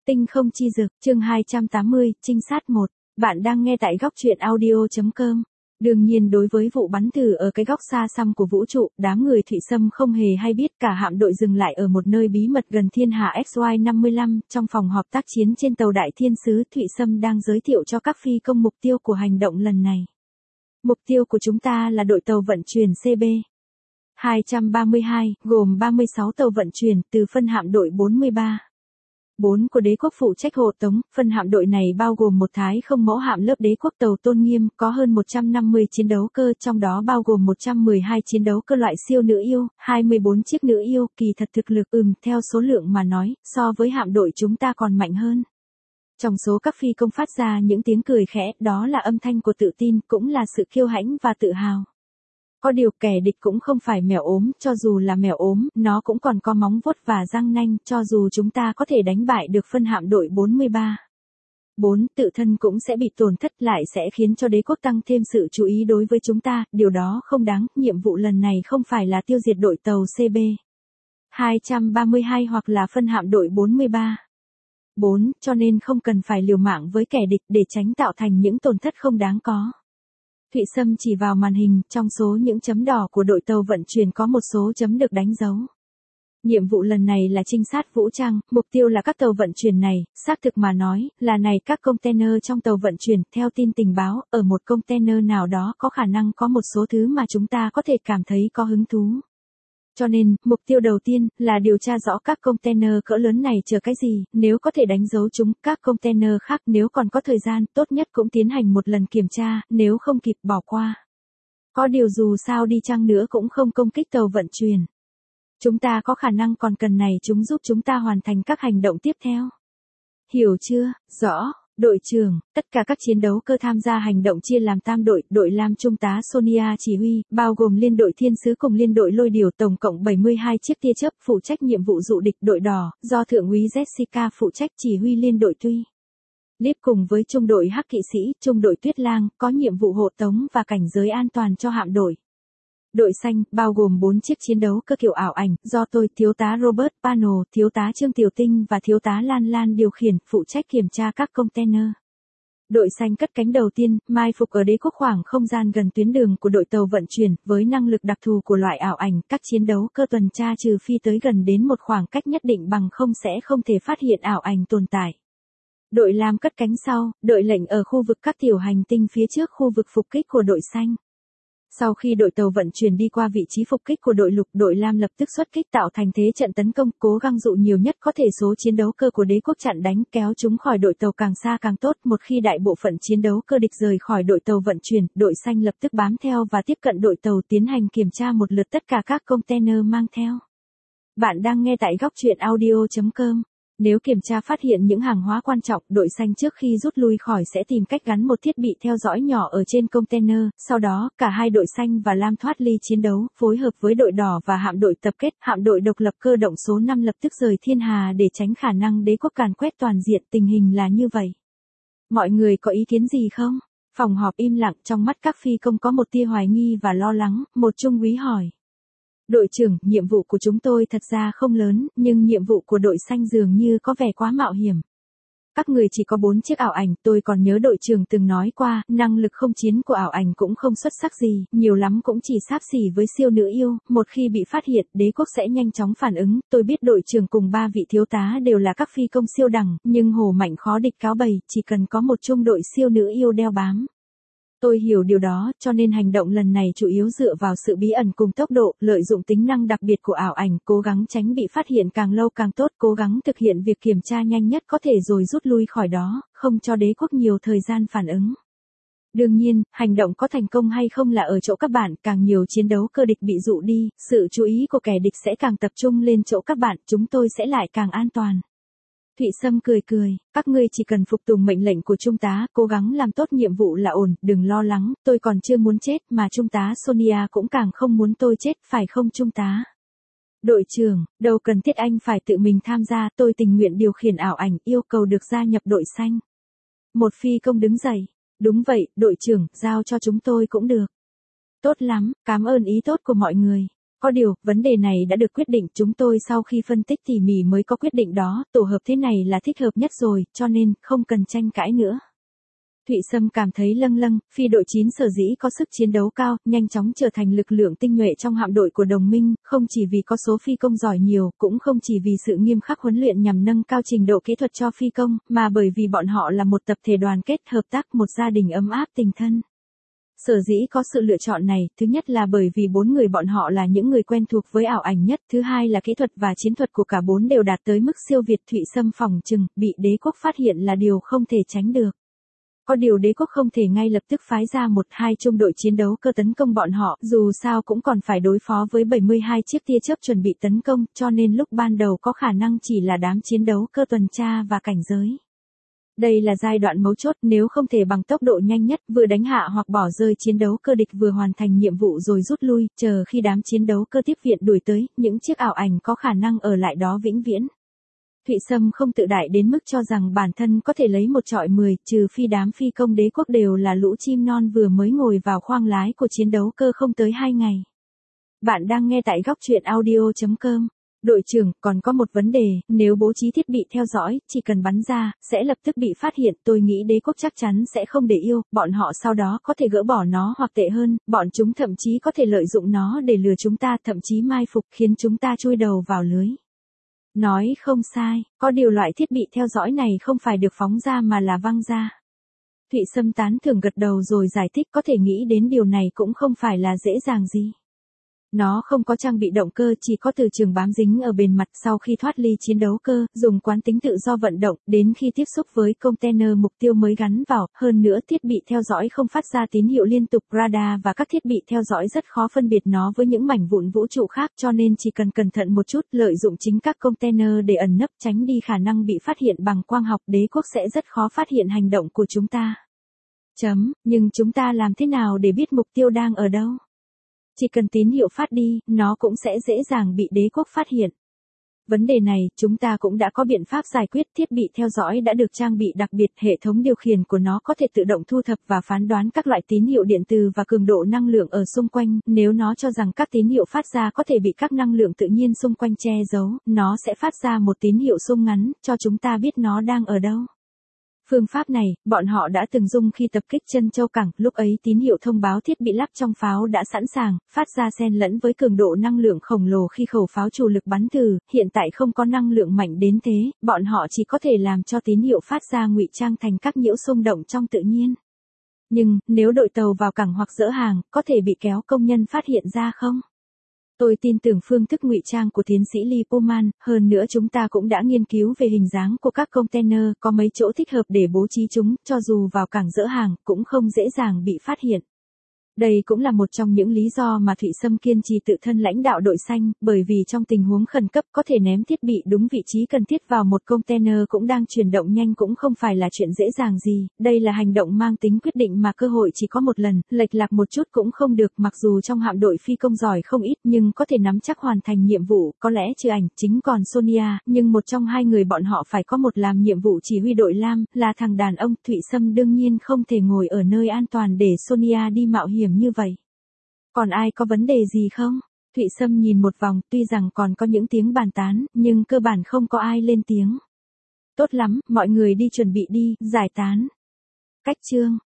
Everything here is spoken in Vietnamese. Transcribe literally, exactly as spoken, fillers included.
Tinh không chi dực, chương hai trăm tám mươi, trinh sát một. Bạn đang nghe tại góc truyện audio.com. Đương nhiên đối với vụ bắn thử ở cái góc xa xăm của vũ trụ, đám người Thụy Sâm không hề hay biết. Cả hạm đội dừng lại ở một nơi bí mật gần thiên hà X Y năm mươi lăm, trong phòng họp tác chiến trên tàu Đại Thiên Sứ. Thụy Sâm đang giới thiệu cho các phi công mục tiêu của hành động lần này. Mục tiêu của chúng ta là đội tàu vận chuyển C B hai trăm ba mươi hai, gồm ba mươi sáu tàu vận chuyển từ phân hạm đội bốn mươi ba. bốn của đế quốc phụ trách hộ tống. Phân hạm đội này bao gồm một thái không mẫu hạm lớp đế quốc tàu Tôn Nghiêm, có hơn một trăm năm mươi chiến đấu cơ, trong đó bao gồm một trăm mười hai chiến đấu cơ loại siêu nữ yêu, hai mươi bốn chiếc nữ yêu. Kỳ thật thực lực ừm theo số lượng mà nói, so với hạm đội chúng ta còn mạnh hơn. Trong số các phi công phát ra những tiếng cười khẽ, đó là âm thanh của tự tin, cũng là sự kiêu hãnh và tự hào. Có điều kẻ địch cũng không phải mèo ốm, cho dù là mèo ốm, nó cũng còn có móng vuốt và răng nanh, cho dù chúng ta có thể đánh bại được phân hạm đội bốn mươi ba. bốn Tự thân cũng sẽ bị tổn thất, lại sẽ khiến cho đế quốc tăng thêm sự chú ý đối với chúng ta, điều đó không đáng. Nhiệm vụ lần này không phải là tiêu diệt đội tàu C B hai trăm ba mươi hai hoặc là phân hạm đội bốn mươi ba. bốn Cho nên không cần phải liều mạng với kẻ địch để tránh tạo thành những tổn thất không đáng có. Thụy Sâm chỉ vào màn hình, trong số những chấm đỏ của đội tàu vận chuyển có một số chấm được đánh dấu. Nhiệm vụ lần này là trinh sát vũ trang, mục tiêu là các tàu vận chuyển này, xác thực mà nói, là này các container trong tàu vận chuyển. Theo tin tình báo, ở một container nào đó có khả năng có một số thứ mà chúng ta có thể cảm thấy có hứng thú. Cho nên, mục tiêu đầu tiên là điều tra rõ các container cỡ lớn này chở cái gì, nếu có thể đánh dấu chúng. Các container khác nếu còn có thời gian, tốt nhất cũng tiến hành một lần kiểm tra, nếu không kịp bỏ qua. Có điều dù sao đi chăng nữa cũng không công kích tàu vận chuyển. Chúng ta có khả năng còn cần này chúng giúp chúng ta hoàn thành các hành động tiếp theo. Hiểu chưa? Rõ. Đội trưởng, tất cả các chiến đấu cơ tham gia hành động chia làm tam đội, đội lam trung tá Sonia chỉ huy, bao gồm liên đội Thiên Sứ cùng liên đội Lôi Điểu, tổng cộng bảy mươi hai chiếc tia chớp, phụ trách nhiệm vụ dụ địch. Đội đỏ, do thượng úy Jessica phụ trách chỉ huy liên đội Tuy Líp cùng với trung đội Hắc Kỵ Sĩ, trung đội Tuyết Lang, có nhiệm vụ hộ tống và cảnh giới an toàn cho hạm đội. Đội xanh, bao gồm bốn chiếc chiến đấu cơ kiểu ảo ảnh, do tôi, thiếu tá Robert Pano, thiếu tá Trương Tiểu Tinh và thiếu tá Lan Lan điều khiển, phụ trách kiểm tra các container. Đội xanh cất cánh đầu tiên, mai phục ở đế quốc khoảng không gian gần tuyến đường của đội tàu vận chuyển, với năng lực đặc thù của loại ảo ảnh, các chiến đấu cơ tuần tra trừ phi tới gần đến một khoảng cách nhất định, bằng không sẽ không thể phát hiện ảo ảnh tồn tại. Đội lam cất cánh sau, đợi lệnh ở khu vực các tiểu hành tinh phía trước khu vực phục kích của đội xanh. Sau khi đội tàu vận chuyển đi qua vị trí phục kích của đội lục, đội lam lập tức xuất kích tạo thành thế trận tấn công, cố gắng dụ nhiều nhất có thể số chiến đấu cơ của đế quốc chặn đánh, kéo chúng khỏi đội tàu càng xa càng tốt. Một khi đại bộ phận chiến đấu cơ địch rời khỏi đội tàu vận chuyển, đội xanh lập tức bám theo và tiếp cận đội tàu, tiến hành kiểm tra một lượt tất cả các container mang theo. Bạn đang nghe tại góc truyện audio.com. Nếu kiểm tra phát hiện những hàng hóa quan trọng, đội xanh trước khi rút lui khỏi sẽ tìm cách gắn một thiết bị theo dõi nhỏ ở trên container, sau đó, cả hai đội xanh và lam thoát ly chiến đấu, phối hợp với đội đỏ và hạm đội tập kết. Hạm đội độc lập cơ động số năm lập tức rời thiên hà để tránh khả năng đế quốc càn quét toàn diện. Tình hình là như vậy. Mọi người có ý kiến gì không? Phòng họp im lặng, trong mắt các phi công có một tia hoài nghi và lo lắng. Một trung úy hỏi. Đội trưởng, nhiệm vụ của chúng tôi thật ra không lớn, nhưng nhiệm vụ của đội xanh dường như có vẻ quá mạo hiểm. Các người chỉ có bốn chiếc ảo ảnh, tôi còn nhớ đội trưởng từng nói qua, năng lực không chiến của ảo ảnh cũng không xuất sắc gì, nhiều lắm cũng chỉ xáp xỉ với siêu nữ yêu, một khi bị phát hiện, đế quốc sẽ nhanh chóng phản ứng. Tôi biết đội trưởng cùng ba vị thiếu tá đều là các phi công siêu đẳng, nhưng hổ mạnh khó địch cáo bầy, chỉ cần có một trung đội siêu nữ yêu đeo bám. Tôi hiểu điều đó, cho nên hành động lần này chủ yếu dựa vào sự bí ẩn cùng tốc độ, lợi dụng tính năng đặc biệt của ảo ảnh, cố gắng tránh bị phát hiện càng lâu càng tốt, cố gắng thực hiện việc kiểm tra nhanh nhất có thể rồi rút lui khỏi đó, không cho đế quốc nhiều thời gian phản ứng. Đương nhiên, hành động có thành công hay không là ở chỗ các bạn, càng nhiều chiến đấu cơ địch bị dụ đi, sự chú ý của kẻ địch sẽ càng tập trung lên chỗ các bạn, chúng tôi sẽ lại càng an toàn. Thụy Sâm cười cười, các ngươi chỉ cần phục tùng mệnh lệnh của trung tá, cố gắng làm tốt nhiệm vụ là ổn, đừng lo lắng, tôi còn chưa muốn chết, mà trung tá Sonia cũng càng không muốn tôi chết, phải không trung tá? Đội trưởng, đâu cần thiết anh phải tự mình tham gia, tôi tình nguyện điều khiển ảo ảnh, yêu cầu được gia nhập đội xanh. Một phi công đứng dậy, đúng vậy, đội trưởng, giao cho chúng tôi cũng được. Tốt lắm, cảm ơn ý tốt của mọi người. Có điều, vấn đề này đã được quyết định, chúng tôi sau khi phân tích tỉ mỉ mới có quyết định đó, tổ hợp thế này là thích hợp nhất rồi, cho nên, không cần tranh cãi nữa. Thụy Sâm cảm thấy lâng lâng, phi đội chín sở dĩ có sức chiến đấu cao, nhanh chóng trở thành lực lượng tinh nhuệ trong hạm đội của đồng minh, không chỉ vì có số phi công giỏi nhiều, cũng không chỉ vì sự nghiêm khắc huấn luyện nhằm nâng cao trình độ kỹ thuật cho phi công, mà bởi vì bọn họ là một tập thể đoàn kết, hợp tác, một gia đình ấm áp tình thân. Sở dĩ có sự lựa chọn này, thứ nhất là bởi vì bốn người bọn họ là những người quen thuộc với ảo ảnh nhất, thứ hai là kỹ thuật và chiến thuật của cả bốn đều đạt tới mức siêu việt. Thụy Sâm phỏng chừng, bị đế quốc phát hiện là điều không thể tránh được. Có điều đế quốc không thể ngay lập tức phái ra một hai trung đội chiến đấu cơ tấn công bọn họ, dù sao cũng còn phải đối phó với bảy mươi hai chiếc tia chớp chuẩn bị tấn công, cho nên lúc ban đầu có khả năng chỉ là đám chiến đấu cơ tuần tra và cảnh giới. Đây là giai đoạn mấu chốt, nếu không thể bằng tốc độ nhanh nhất, vừa đánh hạ hoặc bỏ rơi chiến đấu cơ địch vừa hoàn thành nhiệm vụ rồi rút lui, chờ khi đám chiến đấu cơ tiếp viện đuổi tới, những chiếc ảo ảnh có khả năng ở lại đó vĩnh viễn. Thụy Sâm không tự đại đến mức cho rằng bản thân có thể lấy một trọi mười, trừ phi đám phi công đế quốc đều là lũ chim non vừa mới ngồi vào khoang lái của chiến đấu cơ không tới hai ngày. Bạn đang nghe tại góc truyện audio chấm com. Đội trưởng, còn có một vấn đề, nếu bố trí thiết bị theo dõi, chỉ cần bắn ra, sẽ lập tức bị phát hiện, tôi nghĩ đế quốc chắc chắn sẽ không để yêu, bọn họ sau đó có thể gỡ bỏ nó hoặc tệ hơn, bọn chúng thậm chí có thể lợi dụng nó để lừa chúng ta, thậm chí mai phục khiến chúng ta chui đầu vào lưới. Nói không sai, có điều loại thiết bị theo dõi này không phải được phóng ra mà là văng ra. Thụy Sâm tán thưởng gật đầu rồi giải thích, có thể nghĩ đến điều này cũng không phải là dễ dàng gì. Nó không có trang bị động cơ, chỉ có từ trường bám dính ở bề mặt. Sau khi thoát ly chiến đấu cơ, dùng quán tính tự do vận động, đến khi tiếp xúc với container mục tiêu mới gắn vào. Hơn nữa thiết bị theo dõi không phát ra tín hiệu liên tục, radar và các thiết bị theo dõi rất khó phân biệt nó với những mảnh vụn vũ trụ khác, cho nên chỉ cần cẩn thận một chút, lợi dụng chính các container để ẩn nấp, tránh đi khả năng bị phát hiện bằng quang học, đế quốc sẽ rất khó phát hiện hành động của chúng ta. Chấm, nhưng chúng ta làm thế nào để biết mục tiêu đang ở đâu? Chỉ cần tín hiệu phát đi, nó cũng sẽ dễ dàng bị đế quốc phát hiện. Vấn đề này, chúng ta cũng đã có biện pháp giải quyết, thiết bị theo dõi đã được trang bị đặc biệt, hệ thống điều khiển của nó có thể tự động thu thập và phán đoán các loại tín hiệu điện từ và cường độ năng lượng ở xung quanh, nếu nó cho rằng các tín hiệu phát ra có thể bị các năng lượng tự nhiên xung quanh che giấu, nó sẽ phát ra một tín hiệu xung ngắn, cho chúng ta biết nó đang ở đâu. Phương pháp này, bọn họ đã từng dùng khi tập kích Trân Châu Cảng, lúc ấy tín hiệu thông báo thiết bị lắp trong pháo đã sẵn sàng, phát ra xen lẫn với cường độ năng lượng khổng lồ khi khẩu pháo chủ lực bắn thử, hiện tại không có năng lượng mạnh đến thế, bọn họ chỉ có thể làm cho tín hiệu phát ra ngụy trang thành các nhiễu xung động trong tự nhiên. Nhưng, nếu đội tàu vào cảng hoặc dỡ hàng, có thể bị kéo công nhân phát hiện ra không? Tôi tin tưởng phương thức ngụy trang của tiến sĩ Lee Pullman, hơn nữa chúng ta cũng đã nghiên cứu về hình dáng của các container, có mấy chỗ thích hợp để bố trí chúng, cho dù vào cảng dỡ hàng, cũng không dễ dàng bị phát hiện. Đây cũng là một trong những lý do mà Thụy Sâm kiên trì tự thân lãnh đạo đội xanh, bởi vì trong tình huống khẩn cấp có thể ném thiết bị đúng vị trí cần thiết vào một container cũng đang chuyển động nhanh cũng không phải là chuyện dễ dàng gì, đây là hành động mang tính quyết định mà cơ hội chỉ có một lần, lệch lạc một chút cũng không được, mặc dù trong hạm đội phi công giỏi không ít nhưng có thể nắm chắc hoàn thành nhiệm vụ, có lẽ trừ ảnh chính còn Sonia, nhưng một trong hai người bọn họ phải có một làm nhiệm vụ chỉ huy đội lam, là thằng đàn ông. Thụy Sâm đương nhiên không thể ngồi ở nơi an toàn để Sonia đi mạo hiểm như vậy. Còn ai có vấn đề gì không? Thụy Sâm nhìn một vòng, tuy rằng còn có những tiếng bàn tán, nhưng cơ bản không có ai lên tiếng. Tốt lắm, mọi người đi chuẩn bị đi, giải tán. Cách chương